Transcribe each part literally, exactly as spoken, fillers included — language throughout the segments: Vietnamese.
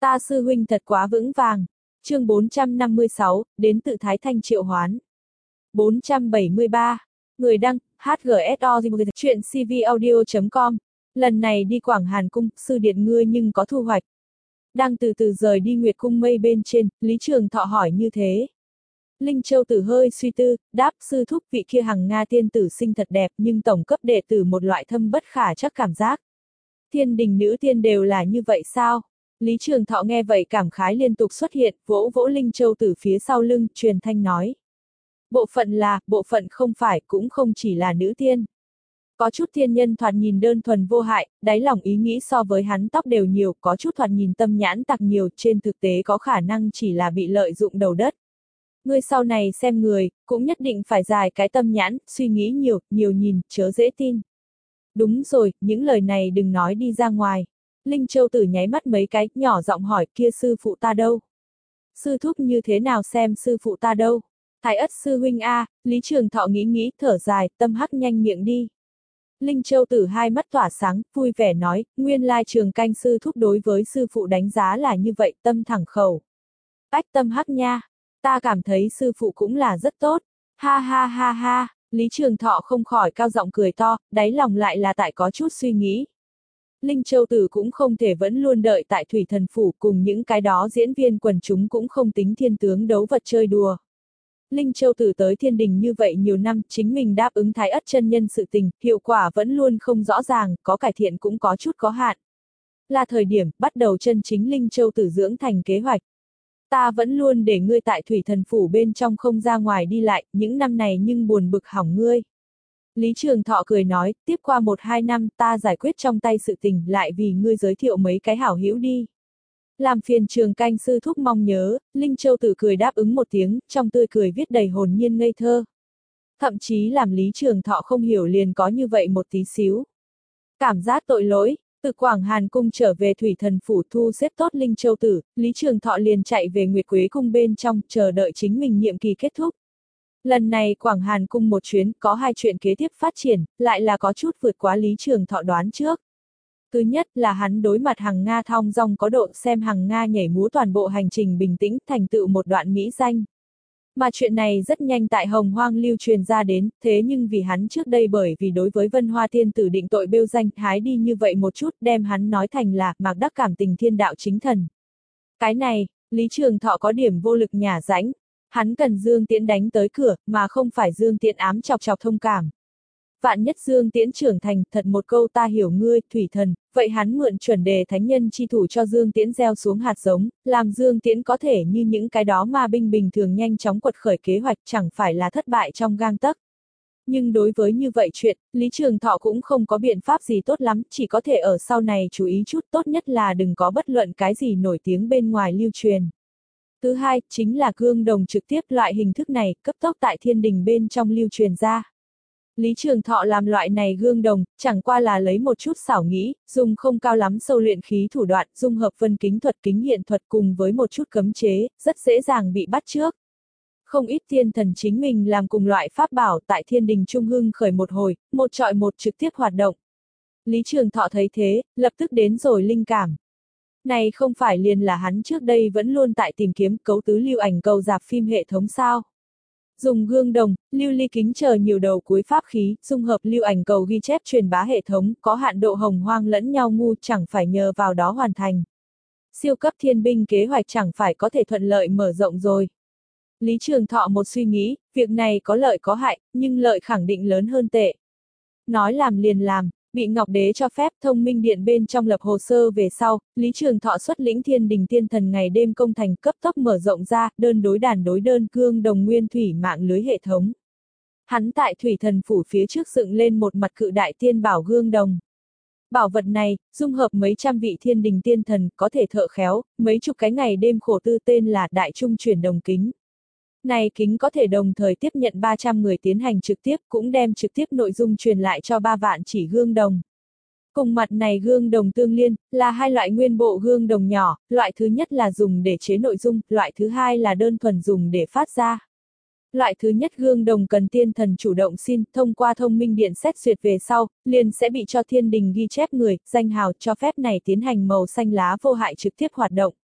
Ta sư huynh thật quá vững vàng. Chương bốn trăm năm mươi sáu, đến tự Thái Thanh triệu hoán. bốn trăm bảy mươi ba. Người đăng, hát giê ét o chuyện c v audio chấm com. Lần này đi Quảng Hàn Cung, sư điện ngươi nhưng có thu hoạch. Đang từ từ rời đi Nguyệt Cung mây bên trên, Lý Trường Thọ hỏi như thế. Linh Châu Tử hơi suy tư, đáp sư thúc vị kia Hằng Nga tiên tử sinh thật đẹp nhưng tổng cấp đệ tử một loại thâm bất khả chắc cảm giác. Thiên đình nữ tiên đều là như vậy sao? Lý Trường Thọ nghe vậy cảm khái liên tục xuất hiện, vỗ vỗ Linh Châu Tử phía sau lưng, truyền thanh nói. Bộ phận là, bộ phận không phải, cũng không chỉ là nữ tiên. Có chút thiên nhân thoạt nhìn đơn thuần vô hại, đáy lòng ý nghĩ so với hắn tóc đều nhiều, có chút thoạt nhìn tâm nhãn tặc nhiều, trên thực tế có khả năng chỉ là bị lợi dụng đầu đất. Ngươi sau này xem người, cũng nhất định phải dài cái tâm nhãn, suy nghĩ nhiều, nhiều nhìn, chớ dễ tin. Đúng rồi, những lời này đừng nói đi ra ngoài. Linh Châu Tử nháy mắt mấy cái, nhỏ giọng hỏi kia sư phụ ta đâu? Sư thúc như thế nào xem sư phụ ta đâu? Thái ất sư huynh a, Lý Trường Thọ nghĩ nghĩ, thở dài, tâm hắc nhanh miệng đi. Linh Châu Tử hai mắt tỏa sáng, vui vẻ nói, nguyên lai Trường Canh sư thúc đối với sư phụ đánh giá là như vậy, tâm thẳng khẩu. Ách tâm hắc nha, ta cảm thấy sư phụ cũng là rất tốt. Ha ha ha ha, Lý Trường Thọ không khỏi cao giọng cười to, đáy lòng lại là tại có chút suy nghĩ. Linh Châu Tử cũng không thể vẫn luôn đợi tại Thủy Thần Phủ, cùng những cái đó diễn viên quần chúng cũng không tính thiên tướng đấu vật chơi đùa. Linh Châu Tử tới thiên đình như vậy nhiều năm, chính mình đáp ứng Thái ất chân nhân sự tình, hiệu quả vẫn luôn không rõ ràng, có cải thiện cũng có chút có hạn. Là thời điểm, bắt đầu chân chính Linh Châu Tử dưỡng thành kế hoạch. Ta vẫn luôn để ngươi tại Thủy Thần Phủ bên trong không ra ngoài đi lại, những năm này nhưng buồn bực hỏng ngươi. Lý Trường Thọ cười nói, tiếp qua một hai năm ta giải quyết trong tay sự tình, lại vì ngươi giới thiệu mấy cái hảo hữu đi. Làm phiền Trường Canh sư thúc mong nhớ, Linh Châu Tử cười đáp ứng một tiếng, trong tươi cười viết đầy hồn nhiên ngây thơ. Thậm chí làm Lý Trường Thọ không hiểu liền có như vậy một tí xíu. Cảm giác tội lỗi, từ Quảng Hàn Cung trở về Thủy Thần Phủ thu xếp tốt Linh Châu Tử, Lý Trường Thọ liền chạy về Nguyệt Quế Cung bên trong, chờ đợi chính mình nhiệm kỳ kết thúc. Lần này Quảng Hàn Cung một chuyến, có hai chuyện kế tiếp phát triển, lại là có chút vượt quá Lý Trường Thọ đoán trước. Thứ nhất là hắn đối mặt Hằng Nga thong dong có độ, xem Hằng Nga nhảy múa toàn bộ hành trình bình tĩnh, thành tựu một đoạn mỹ danh. Mà chuyện này rất nhanh tại Hồng Hoang lưu truyền ra đến, thế nhưng vì hắn trước đây bởi vì đối với Vân Hoa Tiên tử định tội bêu danh, hái đi như vậy một chút, đem hắn nói thành là Mạc Đắc cảm tình thiên đạo chính thần. Cái này, Lý Trường Thọ có điểm vô lực nhả rãnh. Hắn cần Dương Tiễn đánh tới cửa, mà không phải Dương Tiễn ám chọc chọc thông cảm. Vạn nhất Dương Tiễn trưởng thành, thật một câu ta hiểu ngươi, thủy thần, vậy hắn mượn chuẩn đề thánh nhân chi thủ cho Dương Tiễn gieo xuống hạt giống, làm Dương Tiễn có thể như những cái đó ma binh bình thường nhanh chóng quật khởi kế hoạch, chẳng phải là thất bại trong gang tấc. Nhưng đối với như vậy chuyện, Lý Trường Thọ cũng không có biện pháp gì tốt lắm, chỉ có thể ở sau này chú ý chút, tốt nhất là đừng có bất luận cái gì nổi tiếng bên ngoài lưu truyền. Thứ hai, chính là gương đồng trực tiếp, loại hình thức này, cấp tốc tại thiên đình bên trong lưu truyền ra. Lý Trường Thọ làm loại này gương đồng, chẳng qua là lấy một chút xảo nghĩ, dùng không cao lắm sâu luyện khí thủ đoạn, dung hợp vân kính thuật kính hiện thuật cùng với một chút cấm chế, rất dễ dàng bị bắt trước. Không ít thiên thần chính mình làm cùng loại pháp bảo tại thiên đình trung hưng khởi một hồi, một trọi một trực tiếp hoạt động. Lý Trường Thọ thấy thế, lập tức đến rồi linh cảm. Này không phải liền là hắn trước đây vẫn luôn tại tìm kiếm cấu tứ lưu ảnh cầu rạp phim hệ thống sao. Dùng gương đồng, lưu ly kính chờ nhiều đầu cuối pháp khí, dung hợp lưu ảnh cầu ghi chép truyền bá hệ thống, có hạn độ hồng hoang lẫn nhau ngu chẳng phải nhờ vào đó hoàn thành. Siêu cấp thiên binh kế hoạch chẳng phải có thể thuận lợi mở rộng rồi. Lý Trường Thọ một suy nghĩ, việc này có lợi có hại, nhưng lợi khẳng định lớn hơn tệ. Nói làm liền làm. Bị Ngọc Đế cho phép thông minh điện bên trong lập hồ sơ về sau, Lý Trường Thọ xuất lĩnh thiên đình tiên thần ngày đêm công thành cấp tốc mở rộng ra, đơn đối đàn đối đơn cương đồng nguyên thủy mạng lưới hệ thống. Hắn tại Thủy Thần Phủ phía trước dựng lên một mặt cự đại tiên bảo gương đồng. Bảo vật này, dung hợp mấy trăm vị thiên đình tiên thần, có thể thợ khéo, mấy chục cái ngày đêm khổ tư, tên là Đại Trung Chuyển Đồng Kính. Này kính có thể đồng thời tiếp nhận ba trăm người tiến hành trực tiếp, cũng đem trực tiếp nội dung truyền lại cho ba vạn chỉ gương đồng. Cùng mặt này gương đồng tương liên, là hai loại nguyên bộ gương đồng nhỏ, loại thứ nhất là dùng để chế nội dung, loại thứ hai là đơn thuần dùng để phát ra. Loại thứ nhất gương đồng cần tiên thần chủ động xin, thông qua thông minh điện xét duyệt về sau, liền sẽ bị cho thiên đình ghi chép người, danh hào cho phép này tiến hành màu xanh lá vô hại trực tiếp hoạt động.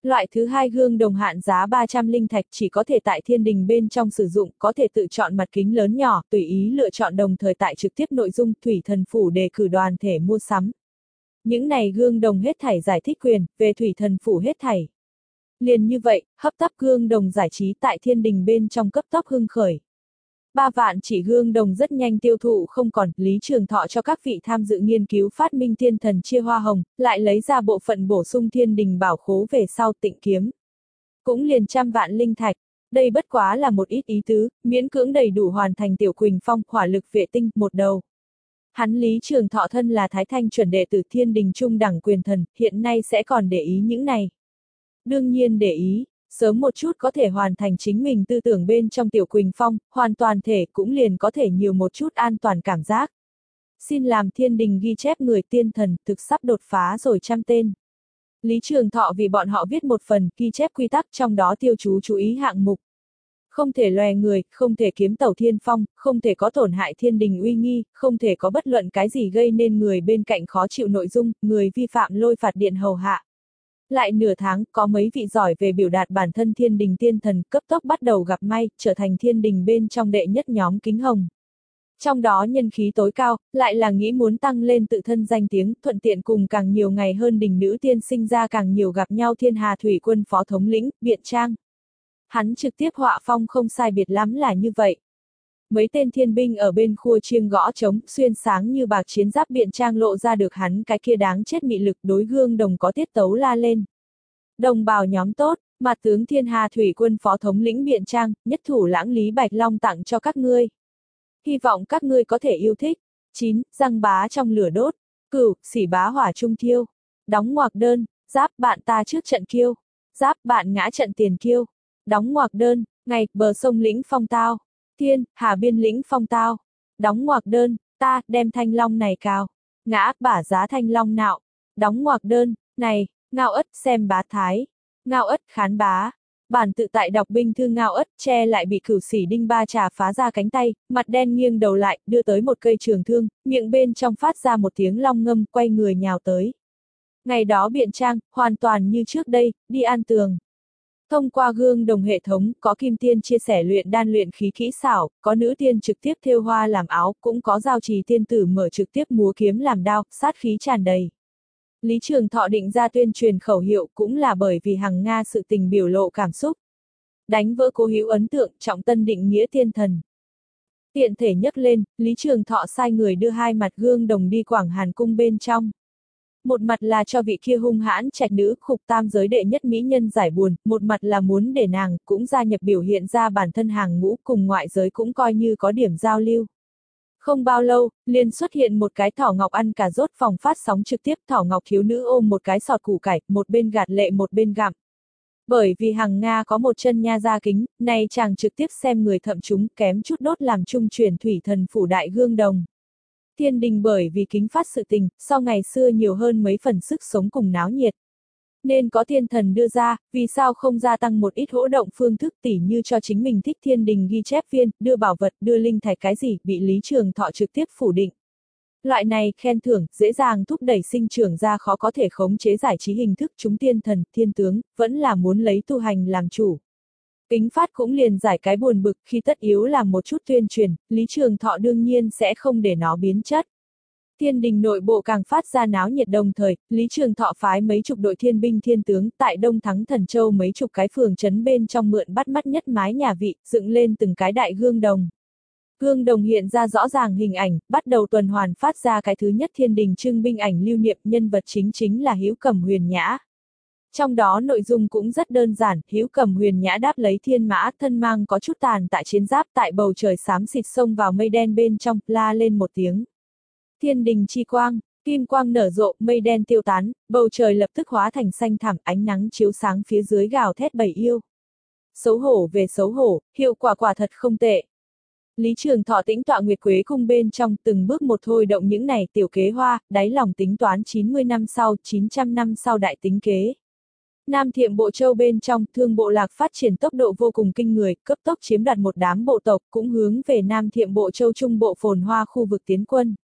Loại thứ hai gương đồng hạn giá ba trăm linh thạch chỉ có thể tại thiên đình bên trong sử dụng, có thể tự chọn mặt kính lớn nhỏ, tùy ý lựa chọn đồng thời tại trực tiếp nội dung Thủy Thần Phủ đề cử đoàn thể mua sắm. Những này gương đồng hết thảy giải thích quyền, về Thủy Thần Phủ hết thảy. Liền như vậy, hấp tấp gương đồng giải trí tại thiên đình bên trong cấp tốc hưng khởi. Ba vạn chỉ gương đồng rất nhanh tiêu thụ không còn, Lý Trường Thọ cho các vị tham dự nghiên cứu phát minh thiên thần chia hoa hồng, lại lấy ra bộ phận bổ sung thiên đình bảo khố về sau tịnh kiếm. Cũng liền trăm vạn linh thạch, đây bất quá là một ít ý tứ, miễn cưỡng đầy đủ hoàn thành Tiểu Quỳnh Phong hỏa lực vệ tinh một đầu. Hắn Lý Trường Thọ thân là Thái Thanh chuẩn đệ tử thiên đình trung đẳng quyền thần, hiện nay sẽ còn để ý những này. Đương nhiên để ý. Sớm một chút có thể hoàn thành chính mình tư tưởng bên trong Tiểu Quỳnh Phong, hoàn toàn thể cũng liền có thể nhiều một chút an toàn cảm giác. Xin làm thiên đình ghi chép người tiên thần, thực sắp đột phá rồi trăm tên. Lý Trường Thọ vì bọn họ viết một phần ghi chép quy tắc, trong đó tiêu chú chú ý hạng mục. Không thể lòe người, không thể kiếm tẩu thiên phong, không thể có tổn hại thiên đình uy nghi, không thể có bất luận cái gì gây nên người bên cạnh khó chịu nội dung, người vi phạm lôi phạt điện hầu hạ. Lại nửa tháng, có mấy vị giỏi về biểu đạt bản thân thiên đình tiên thần cấp tốc bắt đầu gặp may, trở thành thiên đình bên trong đệ nhất nhóm kính hồng. Trong đó nhân khí tối cao, lại là nghĩ muốn tăng lên tự thân danh tiếng, thuận tiện cùng càng nhiều ngày hơn đình nữ tiên sinh ra càng nhiều gặp nhau thiên hà thủy quân phó thống lĩnh, Biện Trang. Hắn trực tiếp họa phong không sai biệt lắm là như vậy. Mấy tên thiên binh ở bên khua chiêng gõ trống, xuyên sáng như bạc chiến giáp Biện Trang lộ ra được hắn cái kia đáng chết mị lực, đối gương đồng có tiết tấu la lên. Đồng bào nhóm tốt, mặt tướng thiên hà thủy quân phó thống lĩnh Biện Trang, nhất thủ lãng Lý Bạch Long tặng cho các ngươi. Hy vọng các ngươi có thể yêu thích. chín. Răng bá trong lửa đốt. Cửu, xỉ bá hỏa trung thiêu. Đóng ngoặc đơn, giáp bạn ta trước trận kiêu. Giáp bạn ngã trận tiền kiêu. Đóng ngoặc đơn, ngày, bờ sông lĩnh phong tao. Thiên, hà biên lĩnh phong tao. Đóng ngoặc đơn, ta, đem thanh long này cào. Ngã, bả giá thanh long nạo. Đóng ngoặc đơn, này, Ngao Ất xem bá thái. Ngao Ất khán bá. Bản tự tại đọc binh thư Ngao Ất che lại bị cửu sỉ đinh ba trà phá ra cánh tay, mặt đen nghiêng đầu lại, đưa tới một cây trường thương, miệng bên trong phát ra một tiếng long ngâm, quay người nhào tới. Ngày đó Biện Trang, hoàn toàn như trước đây, đi an tường. Thông qua gương đồng hệ thống, có kim tiên chia sẻ luyện đan luyện khí kỹ xảo, có nữ tiên trực tiếp thêu hoa làm áo, cũng có giao trì tiên tử mở trực tiếp múa kiếm làm đao, sát khí tràn đầy. Lý Trường Thọ định ra tuyên truyền khẩu hiệu cũng là bởi vì hằng Nga sự tình biểu lộ cảm xúc. Đánh vỡ cố hữu ấn tượng, trọng tân định nghĩa tiên thần. Tiện thể nhấc lên, Lý Trường Thọ sai người đưa hai mặt gương đồng đi Quảng Hàn cung bên trong. Một mặt là cho vị kia hung hãn trạch nữ khục tam giới đệ nhất mỹ nhân giải buồn, một mặt là muốn để nàng cũng gia nhập biểu hiện ra bản thân hàng ngũ cùng ngoại giới cũng coi như có điểm giao lưu. Không bao lâu, liền xuất hiện một cái thỏ ngọc ăn cà rốt phòng phát sóng trực tiếp, thỏ ngọc thiếu nữ ôm một cái sọt củ cải, một bên gạt lệ một bên gặm. Bởi vì hằng Nga có một chân nha ra kính, này chàng trực tiếp xem người thậm chúng kém chút đốt làm trung truyền Thủy Thần Phủ đại gương đồng. Thiên đình bởi vì kính phát sự tình, so ngày xưa nhiều hơn mấy phần sức sống cùng náo nhiệt. Nên có thiên thần đưa ra, vì sao không gia tăng một ít hỗ động phương thức tỉ như cho chính mình thích thiên đình ghi chép viên, đưa bảo vật, đưa linh thạch cái gì, bị Lý Trường Thọ trực tiếp phủ định. Loại này, khen thưởng, dễ dàng thúc đẩy sinh trưởng ra khó có thể khống chế giải trí hình thức chúng tiên thần, thiên tướng, vẫn là muốn lấy tu hành làm chủ. Kính phát cũng liền giải cái buồn bực khi tất yếu làm một chút tuyên truyền, Lý Trường Thọ đương nhiên sẽ không để nó biến chất. Thiên đình nội bộ càng phát ra náo nhiệt đồng thời, Lý Trường Thọ phái mấy chục đội thiên binh thiên tướng tại Đông Thắng Thần Châu mấy chục cái phường trấn bên trong mượn bắt mắt nhất mái nhà vị, dựng lên từng cái đại gương đồng. Gương đồng hiện ra rõ ràng hình ảnh, bắt đầu tuần hoàn phát ra cái thứ nhất thiên đình trưng binh ảnh lưu niệm, nhân vật chính chính là Hữu Cầm Huyền Nhã. Trong đó nội dung cũng rất đơn giản, Hữu Cầm Huyền Nhã đáp lấy thiên mã, thân mang có chút tàn tại chiến giáp, tại bầu trời xám xịt xông vào mây đen bên trong, la lên một tiếng. Thiên đình chi quang, kim quang nở rộ, mây đen tiêu tán, bầu trời lập tức hóa thành xanh thẳm, ánh nắng chiếu sáng phía dưới gào thét bầy yêu. Xấu hổ về xấu hổ, hiệu quả quả thật không tệ. Lý Trường Thọ tĩnh tọa Nguyệt Quế cung bên trong, từng bước một thôi động những này tiểu kế hoa, đáy lòng tính toán chín mươi năm sau, chín trăm năm sau đại tính kế. Nam Thiệm Bộ Châu bên trong, Thương Bộ Lạc phát triển tốc độ vô cùng kinh người, cấp tốc chiếm đoạt một đám bộ tộc, cũng hướng về Nam Thiệm Bộ Châu trung bộ phồn hoa khu vực tiến quân.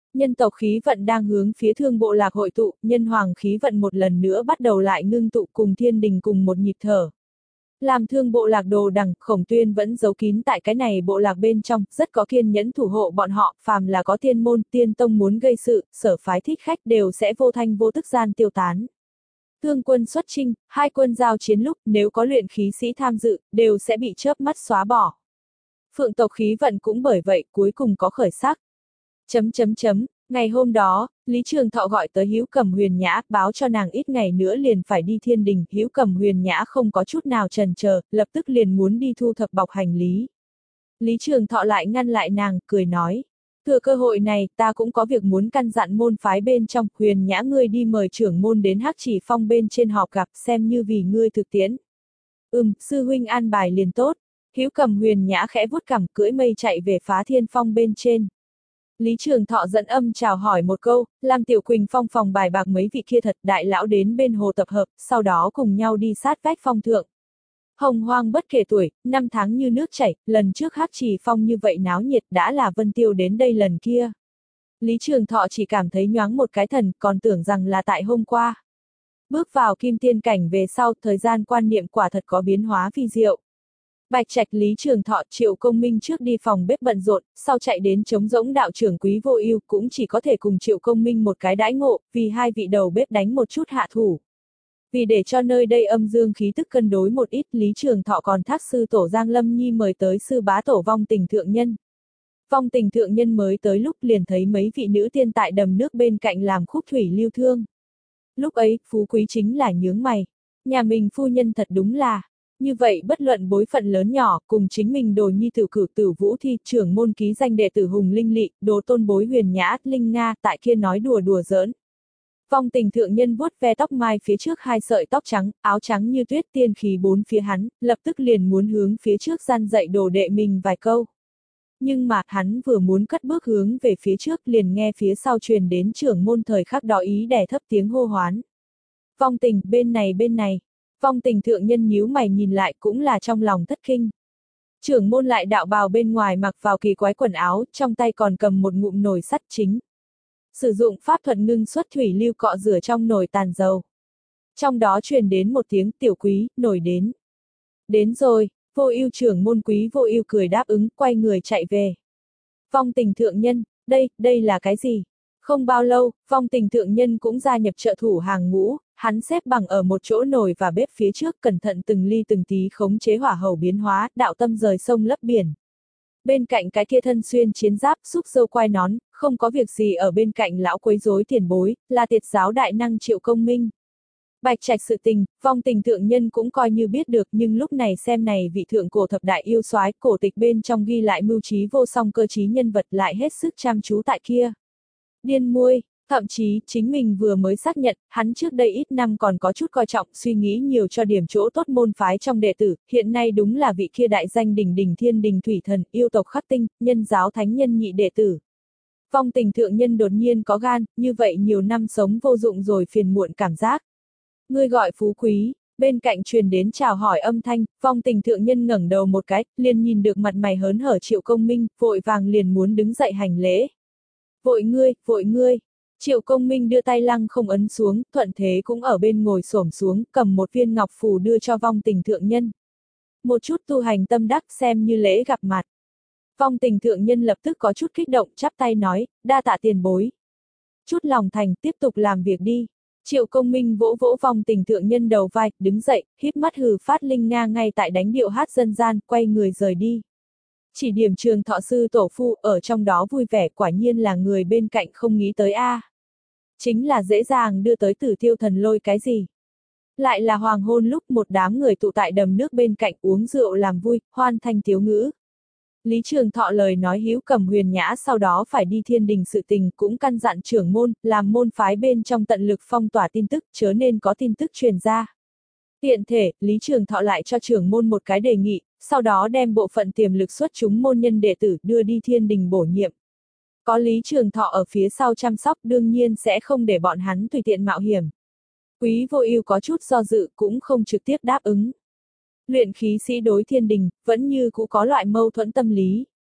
Nhân tộc khí vận đang hướng phía Thương bộ lạc hội tụ, nhân hoàng khí vận một lần nữa bắt đầu lại ngưng tụ cùng thiên đình cùng một nhịp thở. Làm Thương bộ lạc đồ đằng, Khổng Tuyên vẫn giấu kín tại cái này bộ lạc bên trong, rất có kiên nhẫn thủ hộ bọn họ, phàm là có tiên môn, tiên tông muốn gây sự, sở phái thích khách đều sẽ vô thanh vô tức gian tiêu tán. Thương quân xuất chinh, hai quân giao chiến lúc, nếu có luyện khí sĩ tham dự, đều sẽ bị chớp mắt xóa bỏ. Phượng tộc khí vận cũng bởi vậy, cuối cùng có khởi sắc. Chấm chấm chấm, ngày hôm đó, Lý Trường Thọ gọi tới Hữu Cẩm Huyền Nhã, báo cho nàng ít ngày nữa liền phải đi thiên đình, Hữu Cẩm Huyền Nhã không có chút nào chần chờ, lập tức liền muốn đi thu thập bọc hành lý. Lý Trường Thọ lại ngăn lại nàng, cười nói, thừa cơ hội này, ta cũng có việc muốn căn dặn môn phái bên trong, Huyền Nhã ngươi đi mời trưởng môn đến Hắc Chỉ Phong bên trên họp gặp, xem như vì ngươi thực tiễn. Ừm, sư huynh an bài liền tốt. Hữu Cẩm Huyền Nhã khẽ vuốt cằm, cưỡi mây chạy về Phá Thiên Phong bên trên. Lý Trường Thọ dẫn âm chào hỏi một câu, làm Tiểu Quỳnh Phong phòng bài bạc mấy vị kia thật đại lão đến bên hồ tập hợp, sau đó cùng nhau đi sát vách phong thượng. Hồng hoang bất kể tuổi, năm tháng như nước chảy, lần trước Hắc Trì Phong như vậy náo nhiệt đã là Vân Tiêu đến đây lần kia. Lý Trường Thọ chỉ cảm thấy nhoáng một cái thần, còn tưởng rằng là tại hôm qua. Bước vào kim tiên cảnh về sau, thời gian quan niệm quả thật có biến hóa phi diệu. Bạch Trạch Lý Trường Thọ Triệu Công Minh trước đi phòng bếp bận rộn, sau chạy đến trống rỗng đạo trưởng Quý Vô Ưu cũng chỉ có thể cùng Triệu Công Minh một cái đãi ngộ, vì hai vị đầu bếp đánh một chút hạ thủ. Vì để cho nơi đây âm dương khí tức cân đối một ít, Lý Trường Thọ còn thác sư tổ Giang Lâm Nhi mời tới sư bá tổ Vong Tình Thượng Nhân. Vong Tình Thượng Nhân mới tới lúc liền thấy mấy vị nữ tiên tại đầm nước bên cạnh làm khúc thủy lưu thương. Lúc ấy, Phú Quý chính là nhướng mày. Nhà mình phu nhân thật đúng là, như vậy bất luận bối phận lớn nhỏ, cùng chính mình đồ nhi tử cử tử Vũ Thi, trưởng môn ký danh đệ tử Hùng Linh Lị, đồ tôn bối Huyền Nhã, Linh Nga, tại kia nói đùa đùa giỡn. Vong Tình Thượng Nhân vuốt ve tóc mai phía trước hai sợi tóc trắng, áo trắng như tuyết tiên khí bốn phía hắn, lập tức liền muốn hướng phía trước gian dạy đồ đệ mình vài câu. Nhưng mà, hắn vừa muốn cất bước hướng về phía trước liền nghe phía sau truyền đến trưởng môn thời khắc đó ý đè thấp tiếng hô hoán. Vong Tình, bên này bên này. Vong Tình Thượng Nhân nhíu mày nhìn lại cũng là trong lòng thất kinh. Trưởng môn lại đạo bào bên ngoài mặc vào kỳ quái quần áo, trong tay còn cầm một ngụm nồi sắt chính. Sử dụng pháp thuật ngưng xuất thủy lưu cọ rửa trong nồi tàn dầu. Trong đó truyền đến một tiếng Tiểu Quý, nổi đến. Đến rồi, Vô Ưu trưởng môn Quý Vô Ưu cười đáp ứng, quay người chạy về. Vong Tình Thượng Nhân, đây, đây là cái gì? Không bao lâu, Vong Tình Thượng Nhân cũng gia nhập trợ thủ hàng ngũ, hắn xếp bằng ở một chỗ nồi và bếp phía trước, cẩn thận từng ly từng tí khống chế hỏa hầu biến hóa, đạo tâm rời sông lấp biển. Bên cạnh cái kia thân xuyên chiến giáp, xúc râu quai nón, không có việc gì ở bên cạnh lão quấy rối tiền bối, là Tiệt giáo đại năng Triệu Công Minh. Bạch Trạch sự tình, Vong Tình Thượng Nhân cũng coi như biết được, nhưng lúc này xem này vị thượng cổ thập đại yêu soái, cổ tịch bên trong ghi lại mưu trí vô song cơ trí nhân vật lại hết sức chăm chú tại kia. Điên muôi, thậm chí, chính mình vừa mới xác nhận, hắn trước đây ít năm còn có chút coi trọng, suy nghĩ nhiều cho điểm chỗ tốt môn phái trong đệ tử, hiện nay đúng là vị kia đại danh đỉnh đỉnh thiên đình thủy thần, yêu tộc khắc tinh, nhân giáo thánh nhân nhị đệ tử. Vong Tình Thượng Nhân đột nhiên có gan, như vậy nhiều năm sống vô dụng rồi phiền muộn cảm giác. Ngươi gọi Phú Quý, bên cạnh truyền đến chào hỏi âm thanh, Vong Tình Thượng Nhân ngẩng đầu một cái, liền nhìn được mặt mày hớn hở Triệu Công Minh, vội vàng liền muốn đứng dậy hành lễ. Vội ngươi, vội ngươi. Triệu Công Minh đưa tay lăng không ấn xuống, thuận thế cũng ở bên ngồi xổm xuống, cầm một viên ngọc phù đưa cho Vong Tình Thượng Nhân. Một chút tu hành tâm đắc xem như lễ gặp mặt. Vong Tình Thượng Nhân lập tức có chút kích động, chắp tay nói, đa tạ tiền bối. Chút lòng thành, tiếp tục làm việc đi. Triệu Công Minh vỗ vỗ Vong Tình Thượng Nhân đầu vai, đứng dậy, híp mắt hừ phát Linh Nga ngay tại đánh điệu hát dân gian, quay người rời đi. Chỉ điểm Trường Thọ sư tổ phu ở trong đó vui vẻ, quả nhiên là người bên cạnh không nghĩ tới a. À. Chính là dễ dàng đưa tới Tử Tiêu Thần Lôi cái gì. Lại là hoàng hôn lúc một đám người tụ tại đầm nước bên cạnh uống rượu làm vui, hoan thanh tiếu ngữ. Lý Trường Thọ lời nói Hữu Cẩm Huyền Nhã sau đó phải đi thiên đình sự tình, cũng căn dặn trưởng môn, làm môn phái bên trong tận lực phong tỏa tin tức, chớ nên có tin tức truyền ra. Tiện thể, Lý Trường Thọ lại cho trưởng môn một cái đề nghị, sau đó đem bộ phận tiềm lực xuất chúng môn nhân đệ tử đưa đi thiên đình bổ nhiệm. Có Lý Trường Thọ ở phía sau chăm sóc đương nhiên sẽ không để bọn hắn tùy tiện mạo hiểm. Quý Vô Ưu có chút do dự cũng không trực tiếp đáp ứng. Luyện khí sĩ đối thiên đình, vẫn như cũ có loại mâu thuẫn tâm lý.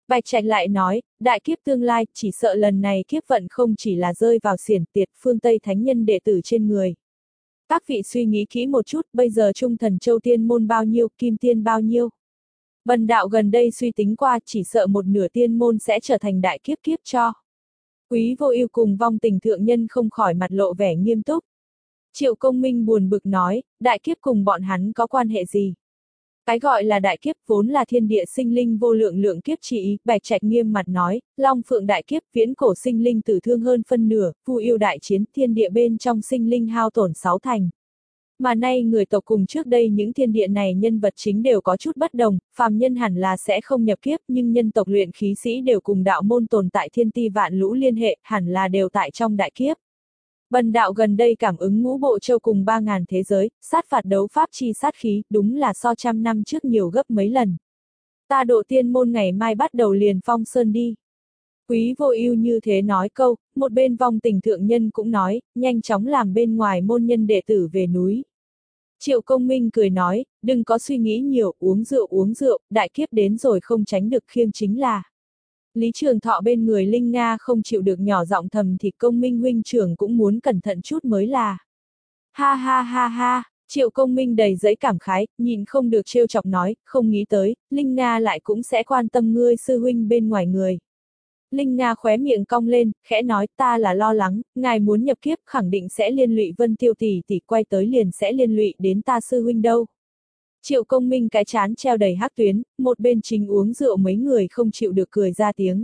Bạch Trạch lại nói, đại kiếp tương lai, chỉ sợ lần này kiếp vận không chỉ là rơi vào xiển tiệt phương Tây thánh nhân đệ tử trên người. Các vị suy nghĩ kỹ một chút, bây giờ Trung Thần Châu tiên môn bao nhiêu, kim tiên bao nhiêu. Bần đạo gần đây suy tính qua, chỉ sợ một nửa tiên môn sẽ trở thành đại kiếp kiếp cho. Quý Vô Ưu cùng Vong Tình thượng nhân không khỏi mặt lộ vẻ nghiêm túc. Triệu Công Minh buồn bực nói, đại kiếp cùng bọn hắn có quan hệ gì? Cái gọi là đại kiếp vốn là thiên địa sinh linh vô lượng lượng kiếp chỉ, Bạch Trạch nghiêm mặt nói, Long Phượng đại kiếp viễn cổ sinh linh tử thương hơn phân nửa, Vu Yêu đại chiến thiên địa bên trong sinh linh hao tổn sáu thành. Mà nay người tộc cùng trước đây những thiên địa này nhân vật chính đều có chút bất đồng, phàm nhân hẳn là sẽ không nhập kiếp nhưng nhân tộc luyện khí sĩ đều cùng đạo môn tồn tại thiên ti vạn lũ liên hệ, hẳn là đều tại trong đại kiếp. Bần đạo gần đây cảm ứng ngũ bộ châu cùng ba ngàn thế giới, sát phạt đấu pháp chi sát khí, đúng là so trăm năm trước nhiều gấp mấy lần. Ta độ tiên môn ngày mai bắt đầu liền phong sơn đi. Quý Vô Ưu như thế nói câu, một bên Vong Tình thượng nhân cũng nói, nhanh chóng làm bên ngoài môn nhân đệ tử về núi. Triệu Công Minh cười nói, đừng có suy nghĩ nhiều, uống rượu uống rượu, đại kiếp đến rồi không tránh được khiêng chính là. Lý Trường Thọ bên người Linh Nga không chịu được nhỏ giọng thầm thì Công Minh huynh trưởng cũng muốn cẩn thận chút mới là. Ha ha ha ha, Triệu Công Minh đầy giấy cảm khái, nhìn không được trêu chọc nói, không nghĩ tới, Linh Nga lại cũng sẽ quan tâm ngươi sư huynh bên ngoài người. Linh Nga khóe miệng cong lên, khẽ nói ta là lo lắng, ngài muốn nhập kiếp khẳng định sẽ liên lụy Vân Tiêu tỷ tỷ quay tới liền sẽ liên lụy đến ta sư huynh đâu. Triệu Công Minh cái chán treo đầy hắc tuyến, một bên chính uống rượu mấy người không chịu được cười ra tiếng.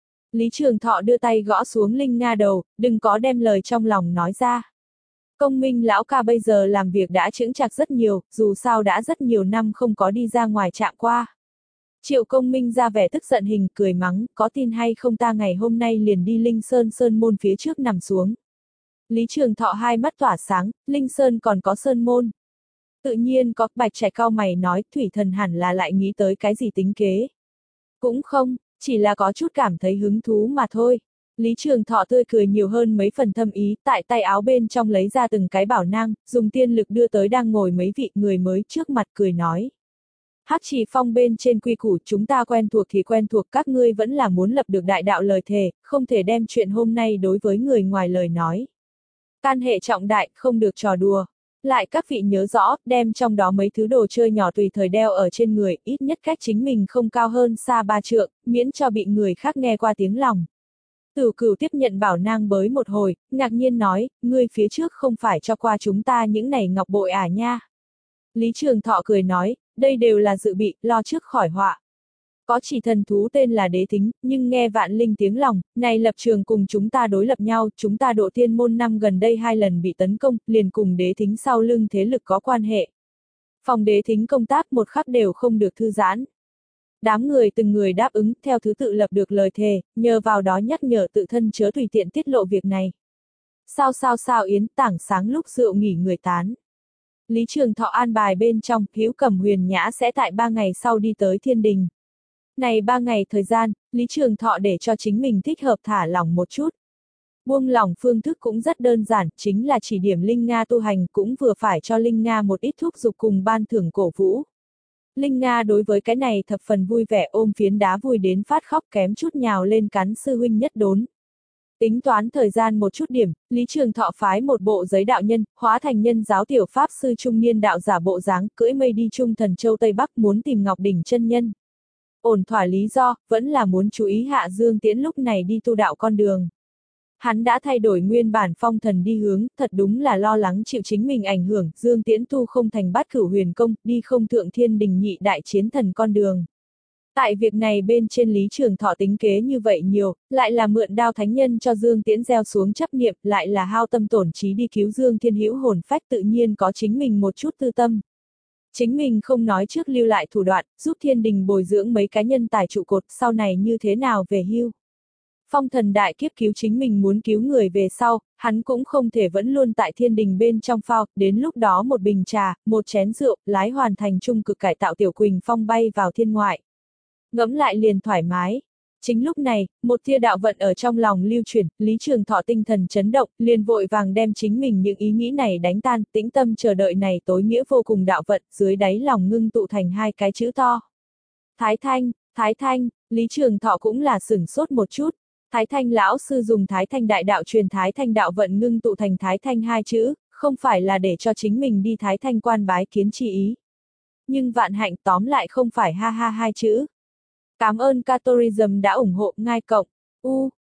Lý Trường Thọ đưa tay gõ xuống Linh Nga đầu, đừng có đem lời trong lòng nói ra. Công Minh lão ca bây giờ làm việc đã chững chạc rất nhiều, dù sao đã rất nhiều năm không có đi ra ngoài chạm qua. Triệu Công Minh ra vẻ tức giận hình, cười mắng, có tin hay không ta ngày hôm nay liền đi Linh Sơn Sơn môn phía trước nằm xuống. Lý Trường Thọ hai mắt tỏa sáng, Linh Sơn còn có Sơn môn. Tự nhiên có, Bạch Trạch cau mày nói, Thủy Thần hẳn là lại nghĩ tới cái gì tính kế. Cũng không, chỉ là có chút cảm thấy hứng thú mà thôi. Lý Trường Thọ tươi cười nhiều hơn mấy phần thâm ý, tại tay áo bên trong lấy ra từng cái bảo nang, dùng tiên lực đưa tới đang ngồi mấy vị người mới trước mặt cười nói. Hắc Trì Phong bên trên quy củ chúng ta quen thuộc thì quen thuộc, các ngươi vẫn là muốn lập được đại đạo lời thề, không thể đem chuyện hôm nay đối với người ngoài lời nói. Can hệ trọng đại, không được trò đùa. Lại các vị nhớ rõ, đem trong đó mấy thứ đồ chơi nhỏ tùy thời đeo ở trên người, ít nhất cách chính mình không cao hơn xa ba trượng, miễn cho bị người khác nghe qua tiếng lòng. Tử Cửu tiếp nhận bảo nang bới một hồi, ngạc nhiên nói, ngươi phía trước không phải cho qua chúng ta những này ngọc bội à nha. Lý Trường Thọ cười nói, đây đều là dự bị, lo trước khỏi họa. Có chỉ thần thú tên là Đế Thính, nhưng nghe vạn linh tiếng lòng, này lập trường cùng chúng ta đối lập nhau, chúng ta độ tiên môn năm gần đây hai lần bị tấn công, liền cùng Đế Thính sau lưng thế lực có quan hệ. Phòng Đế Thính công tác một khắc đều không được thư giãn. Đám người từng người đáp ứng, theo thứ tự lập được lời thề, nhờ vào đó nhắc nhở tự thân chớ tùy tiện tiết lộ việc này. Sao sao sao yến tảng sáng lúc rượu nghỉ người tán. Lý Trường Thọ an bài bên trong, Hữu Cẩm Huyền Nhã sẽ tại ba ngày sau đi tới Thiên Đình. Này ba ngày thời gian, Lý Trường Thọ để cho chính mình thích hợp thả lỏng một chút. Buông lỏng phương thức cũng rất đơn giản, chính là chỉ điểm Linh Nga tu hành cũng vừa phải cho Linh Nga một ít thúc giục cùng ban thưởng cổ vũ. Linh Nga đối với cái này thập phần vui vẻ ôm phiến đá vui đến phát khóc kém chút nhào lên cắn sư huynh nhất đốn. Tính toán thời gian một chút điểm, Lý Trường Thọ phái một bộ giấy đạo nhân, hóa thành nhân giáo tiểu pháp sư trung niên đạo giả bộ dáng, cưỡi mây đi Trung Thần Châu Tây Bắc muốn tìm Ngọc Đỉnh chân nhân. Ổn thỏa lý do, vẫn là muốn chú ý Hạ Dương Tiễn lúc này đi tu đạo con đường. Hắn đã thay đổi nguyên bản phong thần đi hướng, thật đúng là lo lắng chịu chính mình ảnh hưởng, Dương Tiễn tu không thành bát cửu huyền công, đi không thượng thiên đình nhị đại chiến thần con đường. Tại việc này bên trên Lý Trường Thọ tính kế như vậy nhiều, lại là mượn đao thánh nhân cho Dương Tiễn gieo xuống chấp niệm, lại là hao tâm tổn trí đi cứu Dương Thiên Hữu hồn phách tự nhiên có chính mình một chút tư tâm. Chính mình không nói trước lưu lại thủ đoạn, giúp thiên đình bồi dưỡng mấy cá nhân tài trụ cột, sau này như thế nào về hưu. Phong thần đại kiếp cứu chính mình muốn cứu người về sau, hắn cũng không thể vẫn luôn tại thiên đình bên trong phao, đến lúc đó một bình trà, một chén rượu, lái hoàn thành trung cực cải tạo Tiểu Quỳnh Phong bay vào thiên ngoại. Ngẫm lại liền thoải mái. Chính lúc này, một tia đạo vận ở trong lòng lưu chuyển, Lý Trường Thọ tinh thần chấn động, liền vội vàng đem chính mình những ý nghĩ này đánh tan, tĩnh tâm chờ đợi này tối nghĩa vô cùng đạo vận, dưới đáy lòng ngưng tụ thành hai cái chữ to. Thái Thanh, Thái Thanh, Lý Trường Thọ cũng là sửng sốt một chút. Thái Thanh lão sư dùng Thái Thanh đại đạo truyền Thái Thanh đạo vận ngưng tụ thành Thái Thanh hai chữ, không phải là để cho chính mình đi Thái Thanh quan bái kiến chi ý. Nhưng vạn hạnh tóm lại không phải ha ha hai chữ. Cảm ơn Catorism đã ủng hộ ngai cộng. U